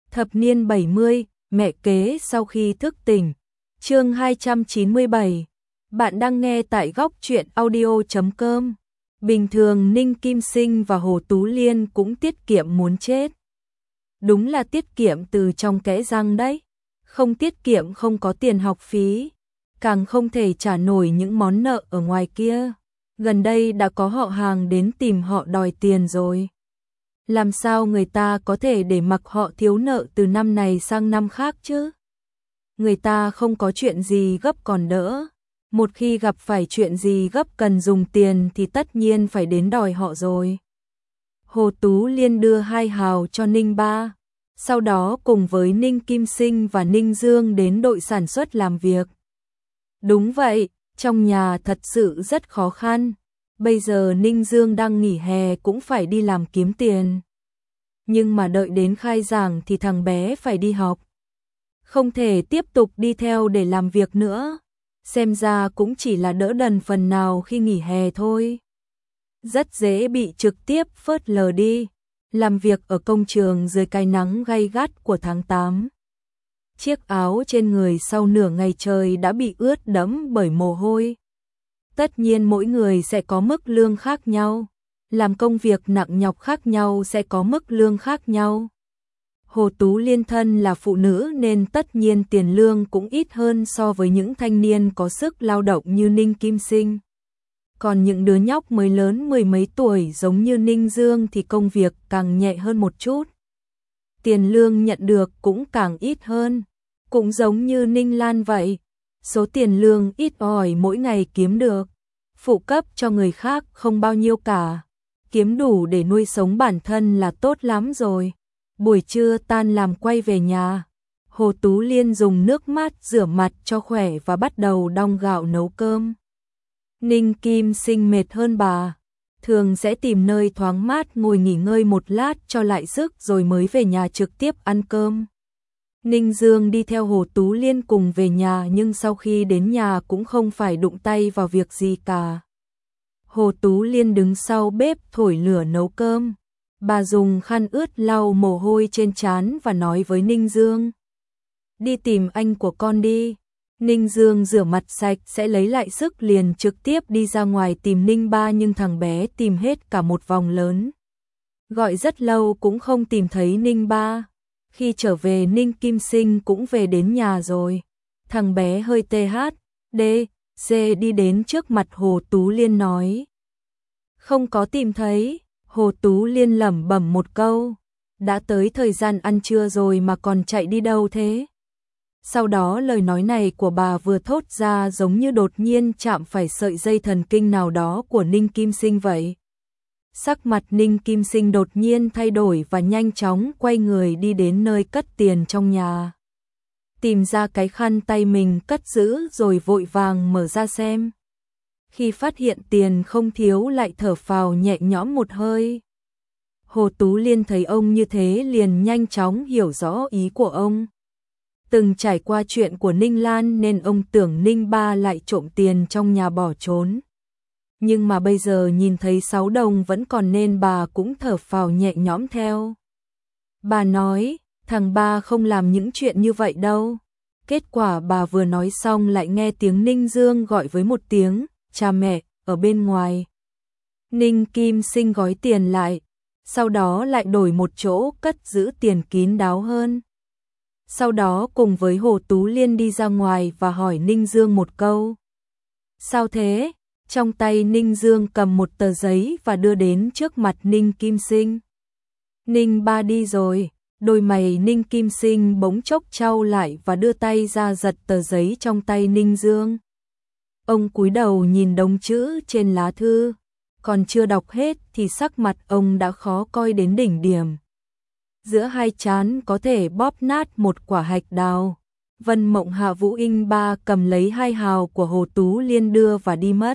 Thập niên 70, mẹ kế sau khi thức tỉnh. Chương 297. Bạn đang nghe tại góc truyện audio.com. Bình thường Ninh Kim Sinh và Hồ Tú Liên cũng tiết kiệm muốn chết. Đúng là tiết kiệm từ trong kẽ răng đấy. Không tiết kiệm không có tiền học phí, càng không thể trả nổi những món nợ ở ngoài kia. Gần đây đã có họ hàng đến tìm họ đòi tiền rồi. Làm sao người ta có thể để mặc họ thiếu nợ từ năm này sang năm khác chứ? Người ta không có chuyện gì gấp còn đỡ. Một khi gặp phải chuyện gì gấp cần dùng tiền thì tất nhiên phải đến đòi họ rồi. Hồ Tú Liên đưa 2 hào cho Ninh Ba, sau đó cùng với Ninh Kim Sinh và Ninh Dương đến đội sản xuất làm việc. Đúng vậy, trong nhà thật sự rất khó khăn. Bây giờ Ninh Dương đang nghỉ hè cũng phải đi làm kiếm tiền. Nhưng mà đợi đến khai giảng thì thằng bé phải đi học. Không thể tiếp tục đi theo để làm việc nữa. Xem ra cũng chỉ là đỡ đần phần nào khi nghỉ hè thôi. Rất dễ bị trực tiếp phớt lờ đi. Làm việc ở công trường dưới cái nắng gay gắt của tháng 8. Chiếc áo trên người sau nửa ngày trời đã bị ướt đẫm bởi mồ hôi. Tất nhiên mỗi người sẽ có mức lương khác nhau. Làm công việc nặng nhọc khác nhau sẽ có mức lương khác nhau. Hồ Tú Liên thân là phụ nữ nên tất nhiên tiền lương cũng ít hơn so với những thanh niên có sức lao động như Ninh Kim Sinh. Còn những đứa nhóc mới lớn 10 mấy tuổi giống như Ninh Dương thì công việc càng nhẹ hơn một chút. Tiền lương nhận được cũng càng ít hơn. Cũng giống như Ninh Lan vậy. Số tiền lương ít ỏi mỗi ngày kiếm được, phụ cấp cho người khác không bao nhiêu cả. Kiếm đủ để nuôi sống bản thân là tốt lắm rồi. Buổi trưa tan làm quay về nhà, Hồ Tú Liên dùng nước mát rửa mặt cho khỏe và bắt đầu đong gạo nấu cơm. Ninh Kim Sinh mệt hơn bà, thường sẽ tìm nơi thoáng mát ngồi nghỉ ngơi một lát cho lại sức rồi mới về nhà trực tiếp ăn cơm. Ninh Dương đi theo Hồ Tú Liên cùng về nhà nhưng sau khi đến nhà cũng không phải đụng tay vào việc gì cả. Hồ Tú Liên đứng sau bếp thổi lửa nấu cơm. Bà dùng khăn ướt lau mồ hôi trên trán và nói với Ninh Dương. Đi tìm anh của con đi. Ninh Dương rửa mặt sạch sẽ lấy lại sức liền trực tiếp đi ra ngoài tìm Ninh Ba nhưng thằng bé tìm hết cả một vòng lớn. Gọi rất lâu cũng không tìm thấy Ninh Ba. Khi trở về Ninh Kim Sinh cũng về đến nhà rồi. Thằng bé hơi THD đi đến trước mặt Hồ Tú Liên nói. Không có tìm thấy. Hồ Tú Liên lẩm bẩm một câu. Đã tới thời gian ăn trưa rồi mà còn chạy đi đâu thế? Sau đó lời nói này của bà vừa thốt ra giống như đột nhiên chạm phải sợi dây thần kinh nào đó của Ninh Kim Sinh vậy. Sắc mặt Ninh Kim Sinh đột nhiên thay đổi và nhanh chóng quay người đi đến nơi cất tiền trong nhà. Tìm ra cái khăn tay mình cất giữ rồi vội vàng mở ra xem. Khi phát hiện tiền không thiếu lại thở phào nhẹ nhõm một hơi. Hồ Tú Liên thấy ông như thế liền nhanh chóng hiểu rõ ý của ông. Từng trải qua chuyện của Ninh Lan nên ông tưởng Ninh Ba lại trộm tiền trong nhà bỏ trốn. Nhưng mà bây giờ nhìn thấy 6 đồng vẫn còn nên bà cũng thở phào nhẹ nhõm theo. Bà nói, thằng Ba không làm những chuyện như vậy đâu. Kết quả bà vừa nói xong lại nghe tiếng Ninh Dương gọi với một tiếng, cha mẹ, ở bên ngoài. Ninh Kim Sinh gói tiền lại, sau đó lại đổi một chỗ cất giữ tiền kín đáo hơn. Sau đó cùng với Hồ Tú Liên đi ra ngoài và hỏi Ninh Dương một câu. Sao thế? Trong tay Ninh Dương cầm một tờ giấy và đưa đến trước mặt Ninh Kim Sinh. Ninh Ba đi rồi, đôi mày Ninh Kim Sinh bỗng chốc chau lại và đưa tay ra giật tờ giấy trong tay Ninh Dương. Ông cúi đầu nhìn đống chữ trên lá thư, còn chưa đọc hết thì sắc mặt ông đã khó coi đến đỉnh điểm. Giữa hai trán có thể bóp nát một quả hạch đào. Vân Mộng Hạ Vũ Inh Ba cầm lấy 2 hào của Hồ Tú Liên đưa và đi mất.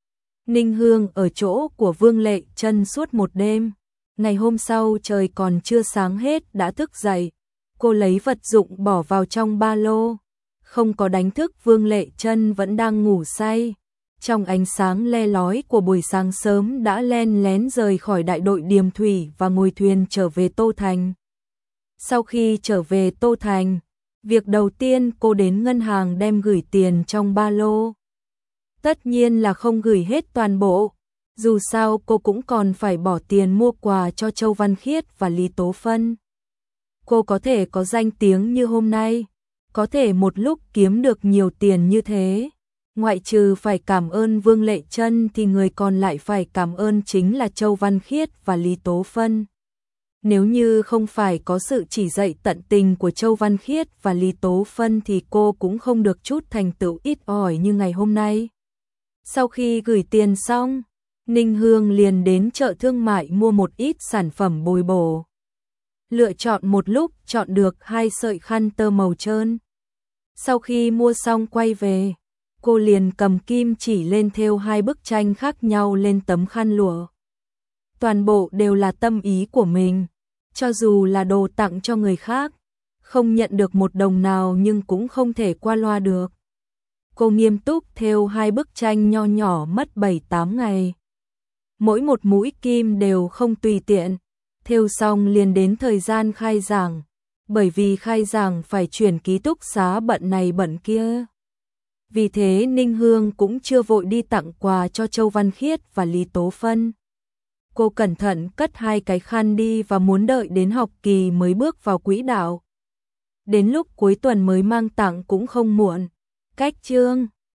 Ninh Hương ở chỗ của Vương Lệ Trân suốt một đêm. Ngày hôm sau trời còn chưa sáng hết đã thức dậy. Cô lấy vật dụng bỏ vào trong ba lô. Không có đánh thức Vương Lệ Trân vẫn đang ngủ say. Trong ánh sáng le lói của buổi sáng sớm đã len lén rời khỏi đại đội Điềm Thủy và ngồi thuyền trở về Tô Thành. Sau khi trở về Tô Thành, việc đầu tiên cô đến ngân hàng đem gửi tiền trong ba lô. Tất nhiên là không gửi hết toàn bộ, dù sao cô cũng còn phải bỏ tiền mua quà cho Châu Văn Khiết và Lý Tố Phân. Cô có thể có danh tiếng như hôm nay, có thể một lúc kiếm được nhiều tiền như thế. Ngoại trừ phải cảm ơn Vương Lệ Trân thì người còn lại phải cảm ơn chính là Châu Văn Khiết và Lý Tố Phân. Nếu như không phải có sự chỉ dạy tận tình của Châu Văn Khiết và Lý Tố Phân thì cô cũng không được chút thành tựu ít ỏi như ngày hôm nay. Sau khi gửi tiền xong, Ninh Hương liền đến chợ thương mại mua một ít sản phẩm bồi bổ. Lựa chọn một lúc chọn được 2 sợi khăn tơ màu trơn. Sau khi mua xong quay về, cô liền cầm kim chỉ lên thêu 2 bức tranh khác nhau lên tấm khăn lụa. Toàn bộ đều là tâm ý của mình, cho dù là đồ tặng cho người khác, không nhận được một đồng nào nhưng cũng không thể qua loa được. Cô nghiêm túc thêu 2 bức tranh nho nhỏ mất 7-8 ngày. Mỗi một mũi kim đều không tùy tiện, thêu xong liền đến thời gian khai giảng, bởi vì khai giảng phải chuyển ký túc xá bận này bận kia. Vì thế Ninh Hương cũng chưa vội đi tặng quà cho Châu Văn Khiết và Lý Tố Phân. Cô cẩn thận cất 2 cái khăn đi và muốn đợi đến học kỳ mới bước vào quỹ đạo. Đến lúc cuối tuần mới mang tặng cũng không muộn. Cách chương